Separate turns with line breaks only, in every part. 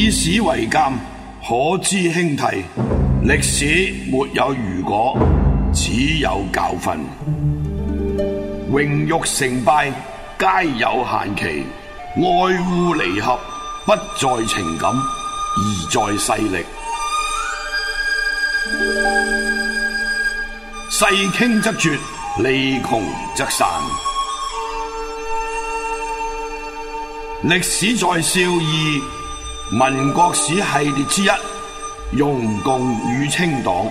以史為鑑，可知興替。歷史沒有如果，只有教訓。榮辱成敗皆有限期，愛惡離合不在情感，而在勢力。勢傾則絕，利窮則散。歷史在笑貳，民國史系列之一，容共與清黨。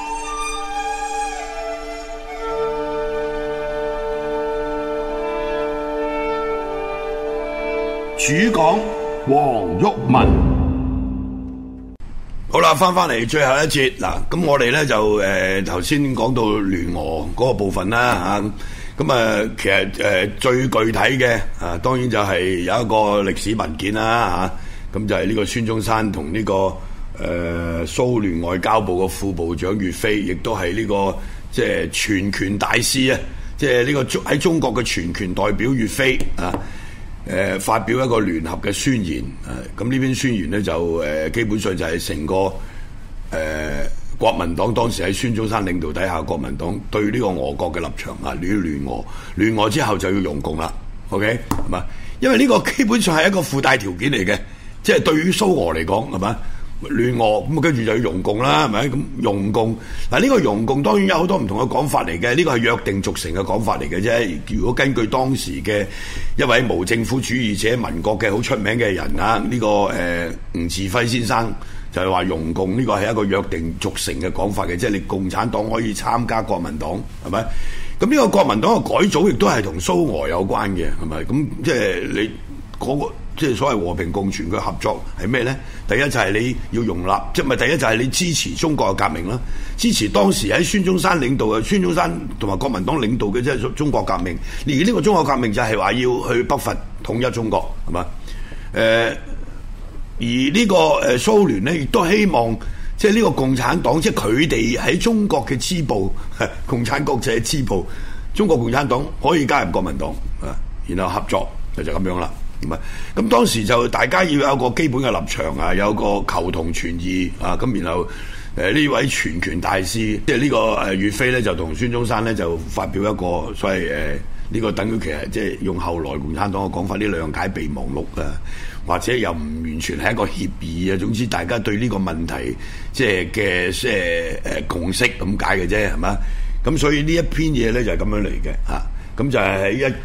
主講黃毓民。好啦，翻嚟最後一節嗱，咁我哋咧就頭先講到聯俄嗰個部分啦嚇，咁其實最具體嘅當然就係有一個歷史文件啦嚇，咁就係呢個孫中山同呢個蘇聯外交部嘅副部長岳飛，亦都係呢個即係全權大使啊，即係呢個喺中國嘅全權代表岳飛啊。發表一個聯合嘅宣言，咁呢篇宣言呢，就基本上就係成個國民黨當時喺孫中山領導底下，國民黨對呢個俄國嘅立場啊，你要聯俄之後就要容共啦 ，OK 係嘛？因為呢個基本上係一個附帶條件嚟嘅，即係對於蘇俄嚟講係嘛？聯俄咁跟住就要容共啦，係咪？咁容共嗱，呢個容共當然有好多唔同嘅講法嚟嘅，呢個係約定俗成嘅講法嚟嘅啫。如果根據當時嘅一位無政府主義者、民國嘅好出名嘅人啊，呢個吳稚暉先生就係話容共呢個係一個約定俗成嘅講法嘅，即係你共產黨可以參加國民黨，係咪？咁呢個國民黨嘅改組亦都係同蘇俄有關嘅，係咪？咁即係你嗰個。即係所謂和平共存嘅合作係咩呢？第一就係你要容納，即係咪第一就係你支持中國嘅革命啦，支持當時喺孫中山領導嘅孫中山同埋國民黨領導嘅即係中國革命。而呢個中國革命就係話要去北伐統一中國，係嘛？而呢個蘇聯呢，亦都希望即係呢個共產黨，即係佢哋喺中國嘅支部，共產國際嘅支部，中國共產黨可以加入國民黨啊，然後合作就咁樣啦。咁當時就大家要有一個基本嘅立場啊，有個求同存異啊，咁然後呢位全權大使，即係呢個岳飛咧，就同孫中山咧就發表一個所謂呢個等於其實即係用後來共產黨嘅講法，呢諒解備忘錄啊，或者又唔完全係一個協議啊，總之大家對呢個問題即係嘅即係共識咁解嘅啫，係嘛？咁所以呢一篇嘢咧就係咁樣嚟嘅嚇。咁就係喺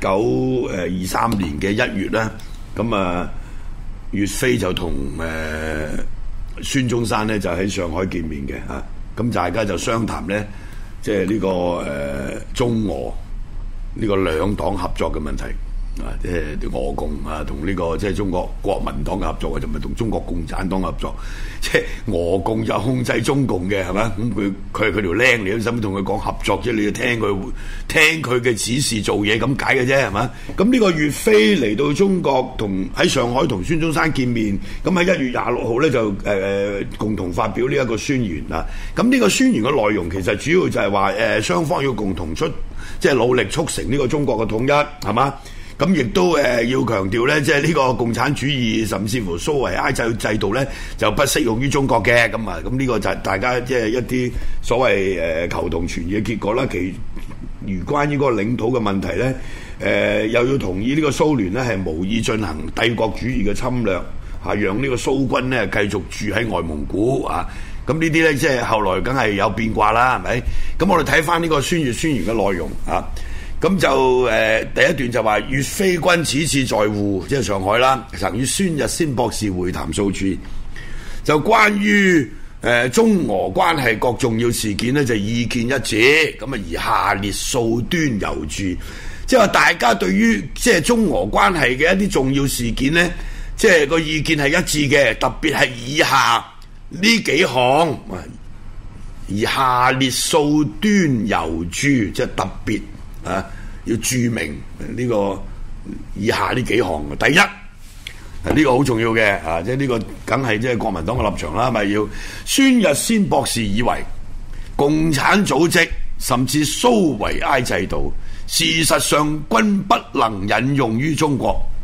1923年嘅1月啦，咁岳飛就同孫中山咧就喺上海見面嘅嚇，咁大家就商談咧，即係呢個中俄呢個兩黨合作嘅問題啊，即係俄共啊同呢個即係中國國民黨嘅合作，就唔係同中國共產黨合作，即係俄共就控制中共嘅係嘛？咁佢係佢條僆，你都使乜同佢講合作啫？你要聽佢嘅指示做嘢咁解嘅啫係嘛？咁呢個岳飛嚟到中國喺上海同孫中山見面，咁喺1月26號咧就共同發表呢一個宣言啊。咁呢個宣言嘅內容其實主要就係話雙方要共同即係努力促成呢個中國嘅統一係嘛？咁亦都要強調咧，即係呢個共產主義甚至乎蘇維埃制度咧，就不適用於中國嘅。咁呢個就係大家即係一啲所謂求同存異嘅結果啦。如關於嗰個領土嘅問題咧，又要同意呢個蘇聯咧係無意進行帝國主義嘅侵略，讓呢個蘇軍咧繼續住喺外蒙古啊。咁呢啲咧即係後來梗係有變卦啦，係咪？咁我哋睇翻呢個宣言嘅內容啊。咁就第一段就話岳飛軍此次在滬，即係上海啦，曾與孫逸仙博士會談數次，就關於中俄關係各重要事件呢，就意見一致。咁啊而下列數端由注，即係話大家對於即係中俄關係嘅一啲重要事件呢，即係個意見係一致嘅，特別係以下呢幾項，而下列數端由注，即係特別。要注明呢個以下呢幾項。第一，呢個好重要嘅即係呢個梗係即係國民黨嘅立場啦，咪要孫逸仙博士以為共產組織甚至蘇維埃制度，事實上均不能引用於中國，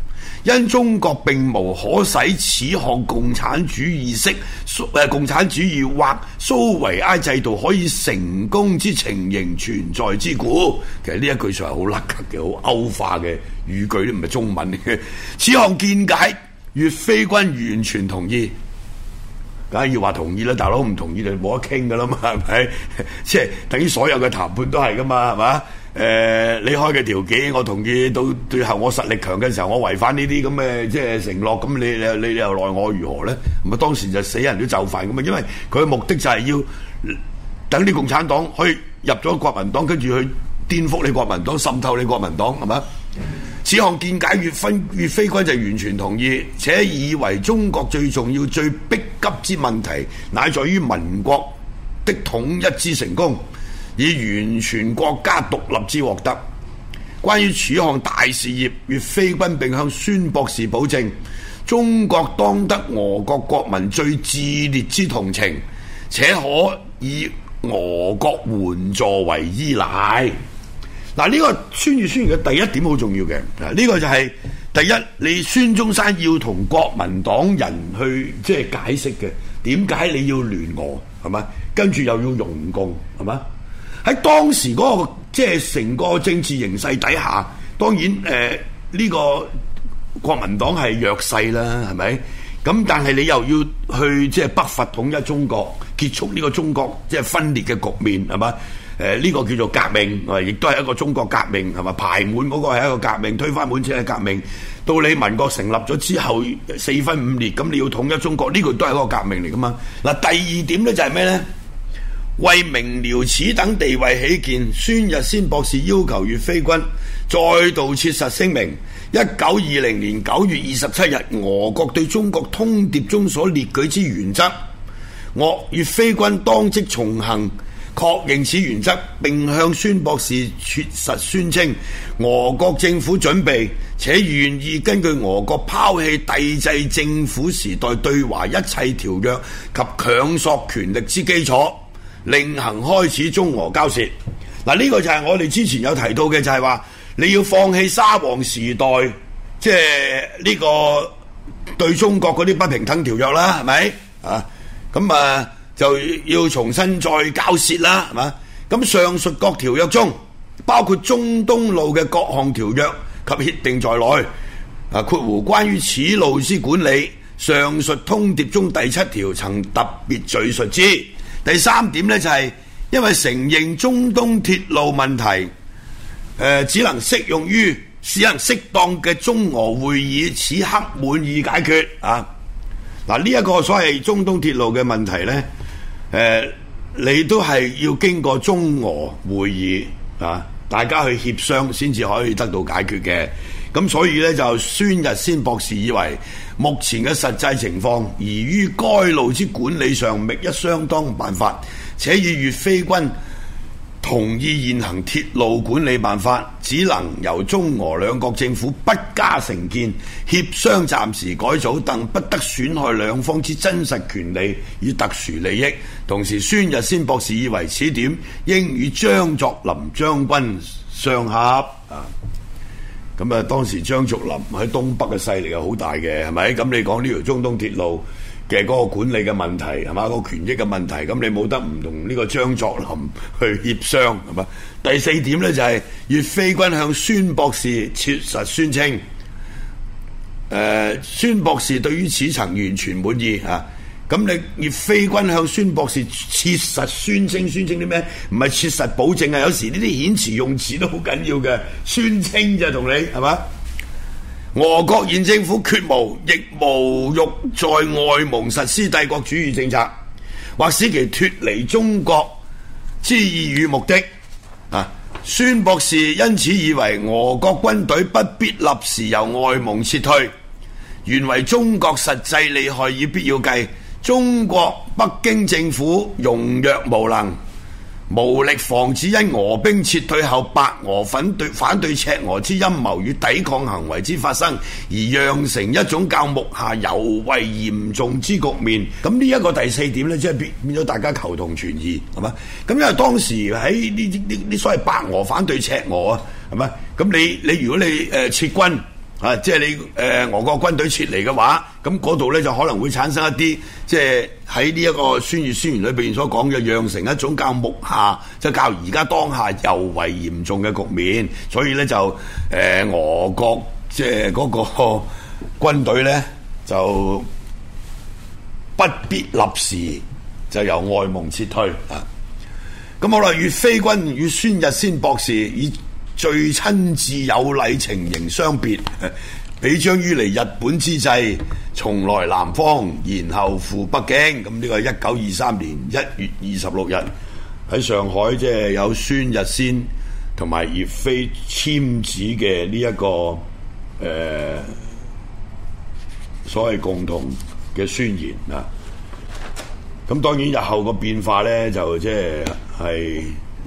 因中國並無可使此項共產主義或蘇維埃制度可以成功之情形存在之故。其實呢一句說係好甩咳嘅，好歐化嘅語句，都唔係中文嘅。此項見解，粵菲軍完全同意。梗係要話同意啦，大佬唔同意就冇得傾噶啦嘛，係咪？即係等於所有嘅談判都係噶嘛，係嘛？你開嘅條件我同意，到最後我實力強嘅時候，我違反呢啲咁嘅即係承諾，咁你又奈我如何咧？咁啊當時就死人都就範咁啊，因為佢嘅目的就係要等啲共產黨可以入咗國民黨，跟住去顛覆你國民黨，滲透你國民黨，係嘛？此項見解粵菲軍就完全同意，且以為中國最重要、最迫急之問題，乃在於民國的統一之成功，以完全國家獨立之獲得。關於此項大事業，粵菲軍並向孫博士保證，中國當得俄國國民最熾烈之同情，且可以俄國援助為依賴。嗱，呢個宣言嘅第一點好重要嘅，呢個就係第一，你孫中山要同國民黨人去即係解釋嘅，點解你要聯俄係嘛？跟住又要容共係嘛？喺當時嗰個即係成個政治形勢底下，當然呢個國民黨係弱勢啦，係咪？咁但係你又要去即係北伐統一中國，結束呢個中國即係分裂嘅局面係嘛？呢個叫做革命，亦都係一個中國革命係嘛？排滿嗰個係一個革命，推翻滿清嘅革命。到你民國成立咗之後4分5裂，咁你要統一中國，呢個都係一個革命嚟噶嘛？嗱，第二點咧就係咩咧？為明瞭此等地位起見，孫逸仙博士要求粵菲軍再度切實聲明1920年9月27日俄國對中國通牒中所列舉之原則，粵菲軍當即從行確認此原則，並向孫博士切實宣稱俄國政府準備且願意根據俄國拋棄帝制政府時代對華一切條約及強索權力之基礎，另行開始中俄交涉。嗱，呢個就係我哋之前有提到嘅，就係話你要放棄沙皇時代即係呢個對中國嗰啲不平等條約啦，係咪啊？咁啊就要重新再交涉啦，係嘛？咁上述各條約中，包括中東路嘅各項條約及協定在內，括弧關於此路之管理，上述通牒中第7條曾特別敘述之。第3點呢，就係因為承認中東鐵路問題，只能適用於使人適當嘅中俄會議，此刻滿意解決啊！嗱，呢一個所謂中東鐵路嘅問題呢，你都係要經過中俄會議啊，大家去協商先至可以得到解決嘅。咁所以呢，就孫逸仙博士以為目前嘅實際情況，宜於該路之管理上覓一相當辦法，且以粵菲軍同意現行鐵路管理辦法，只能由中俄兩國政府不加成見，協商暫時改組，但不得損害兩方之真實權利與特殊利益。同時，孫逸仙博士以為此點應與張作霖將軍相合啊。咁啊，當時張作霖喺東北嘅勢力係好大嘅，係咪？咁你講呢條中東鐵路嘅嗰個管理嘅問題係嘛？嗰個權益嘅問題，咁你冇得唔同呢個張作霖去協商係嘛？第4點呢，就係粵菲軍向孫博士切實宣稱，孫博士對於此層完全滿意啊！咁你粵菲軍向孫博士切實宣稱啲咩？唔係切實保證啊！有時呢啲遣詞用詞都好緊要嘅，宣稱就同你係嘛？俄國現政府決無亦無欲在外蒙實施帝國主義政策，或使其脫離中國之意與目的。孫博士因此以為俄國軍隊不必立時由外蒙撤退，原為中國實際利害以必要計。中國北京政府容弱無能，無力防止因俄兵撤退後白俄反對赤俄之陰謀與抵抗行為之發生，而釀成一種較目下尤為嚴重之局面。咁呢一個第4點呢，即係變咗大家求同存異，係嘛？咁因為當時喺呢所謂白俄反對赤俄啊，係嘛？咁你如果你撤軍即係你俄國軍隊撤離嘅話，咁嗰度咧就可能會產生一啲即係喺呢一個宣言裏邊所講嘅，釀成一種較目下即係較而家當下尤為嚴重嘅局面，所以咧就俄國即係嗰個軍隊咧就不必立時就由外蒙撤退啊。咁好啦，岳飛軍與孫逸仙博士以最親自有禮情形相別，彼將於離日本之際，重來南方，然後赴北京。咁呢個係1923年1月26日喺上海，即係有孫逸仙同埋岳飛簽字嘅呢一個所謂共同嘅宣言啊。咁當然日後個變化咧，就即係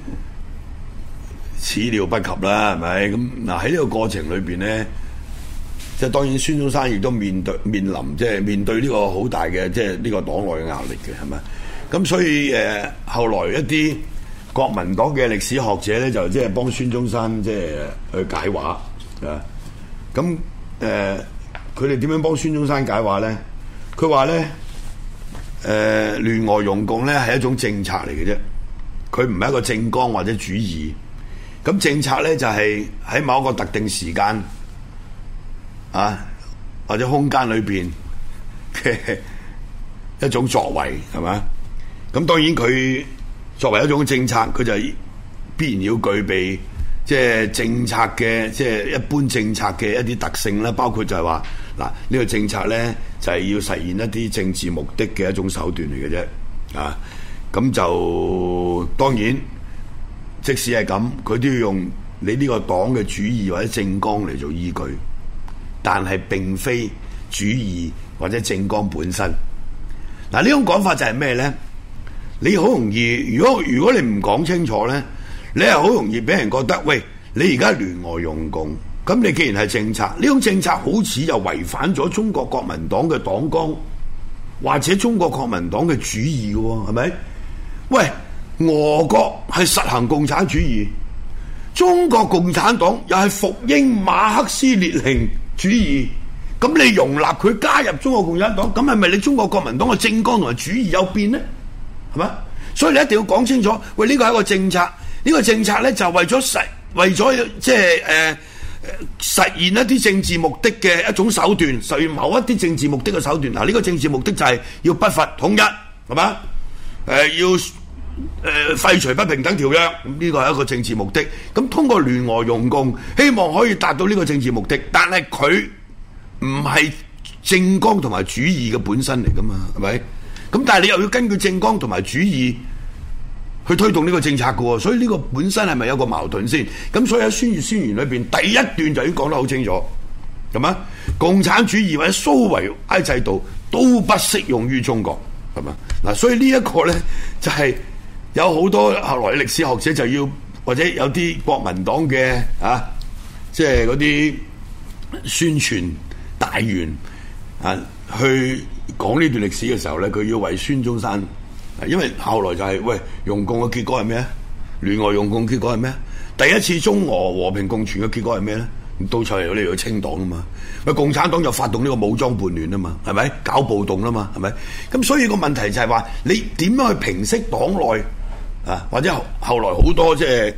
始料不及啦，係咪？咁嗱喺呢個過程裏邊咧，即係當然孫中山亦都面臨即係面對呢個好大嘅即係呢個黨內嘅壓力嘅，係咪？咁所以後來一啲國民黨嘅歷史學者咧，就即係幫孫中山即係去解話啊。咁佢哋點樣幫孫中山解話咧？佢話咧聯俄容共咧係一種政策嚟嘅啫，佢唔係一個政綱或者主義。咁政策咧就係喺某一個特定時間啊或者空間裏邊嘅一種作為，係嘛？咁當然佢作為一種政策，佢就必然要具備即係政策嘅即係一般政策嘅一啲特性啦，包括就係話嗱呢個政策咧就係要實現一啲政治目的嘅一種手段嚟嘅啫啊！咁就當然。即使係咁，佢都要用你呢個黨嘅主義或者政綱嚟做依據，但係並非主義或者政綱本身。嗱，呢種講法就係咩咧？你好容易，如果你唔講清楚咧，你係好容易俾人覺得，喂，你而家聯俄容共，咁你既然係政策，呢種政策好似又違反咗中國國民黨嘅黨綱，或者中國國民黨嘅主義嘅喎，係咪？喂！俄國係實行共產主義，中國共產黨又係服膺馬克思列寧主義，咁你容納佢加入中國共產黨，咁係咪你中國國民黨嘅政綱同埋主義有變呢？係咪？所以你一定要講清楚，喂，呢個係一個政策，呢個政策咧就為咗即係實現一啲政治目的嘅一種手段，實現某一啲政治目的嘅手段。嗱，呢個政治目的就係要北伐統一，係嘛？要廢除不平等條約，咁呢個係一個政治目的。咁通過聯俄容共，希望可以達到呢個政治目的，但係佢唔係政綱同埋主義嘅本身嚟噶嘛，係咪？咁但係你又要根據政綱同埋主義去推動呢個政策噶，所以呢個本身係咪有個矛盾先？咁所以喺宣言裏邊第一段就已經講得好清楚，係嘛？共產主義或者蘇維埃制度都不適用於中國，係嘛？嗱，所以呢一個咧就係、是。有好多後來歷史學者就要，或者有啲國民黨嘅即係嗰啲宣傳大員去講呢段歷史嘅時候咧，佢要為孫中山，因為後來就係、是、喂容共嘅結果係咩啊？聯俄容共結果係咩啊？第一次中俄和平共存嘅結果係咩咧？到出嚟我哋要清黨啊嘛，喂共產黨就發動呢個武裝叛亂啊嘛，係咪搞暴動啦嘛，係咪？咁所以個問題就係話你點樣去平息黨內？或者後來好多即係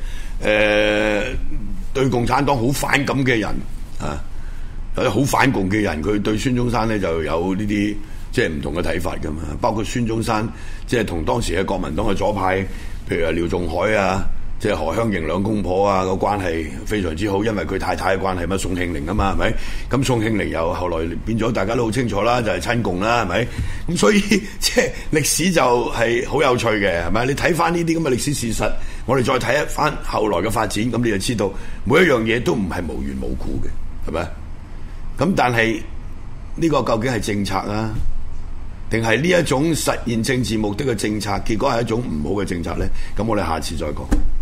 對共產黨好反感嘅人有啲好反共嘅人，佢對孫中山咧就有呢啲即係唔同嘅睇法噶嘛。包括孫中山即係同當時嘅國民黨嘅左派，譬如廖仲愷啊，即係何香凝兩公婆啊，個關係非常之好，因為佢太太嘅關係嘛，宋慶齡啊嘛，係咪？咁宋慶齡又後來變咗，大家都好清楚啦，就係親共啦，係咪？咁所以即係歷史就係好有趣嘅，係咪？你睇翻呢啲咁嘅歷史事實，我哋再睇一翻後來嘅發展，咁你就知道每一樣嘢都唔係無緣無故嘅，係咪？咁但係呢個究竟係政策啊，定係呢一種實現政治目的嘅政策，結果係一種唔好嘅政策咧？咁我哋下次再講。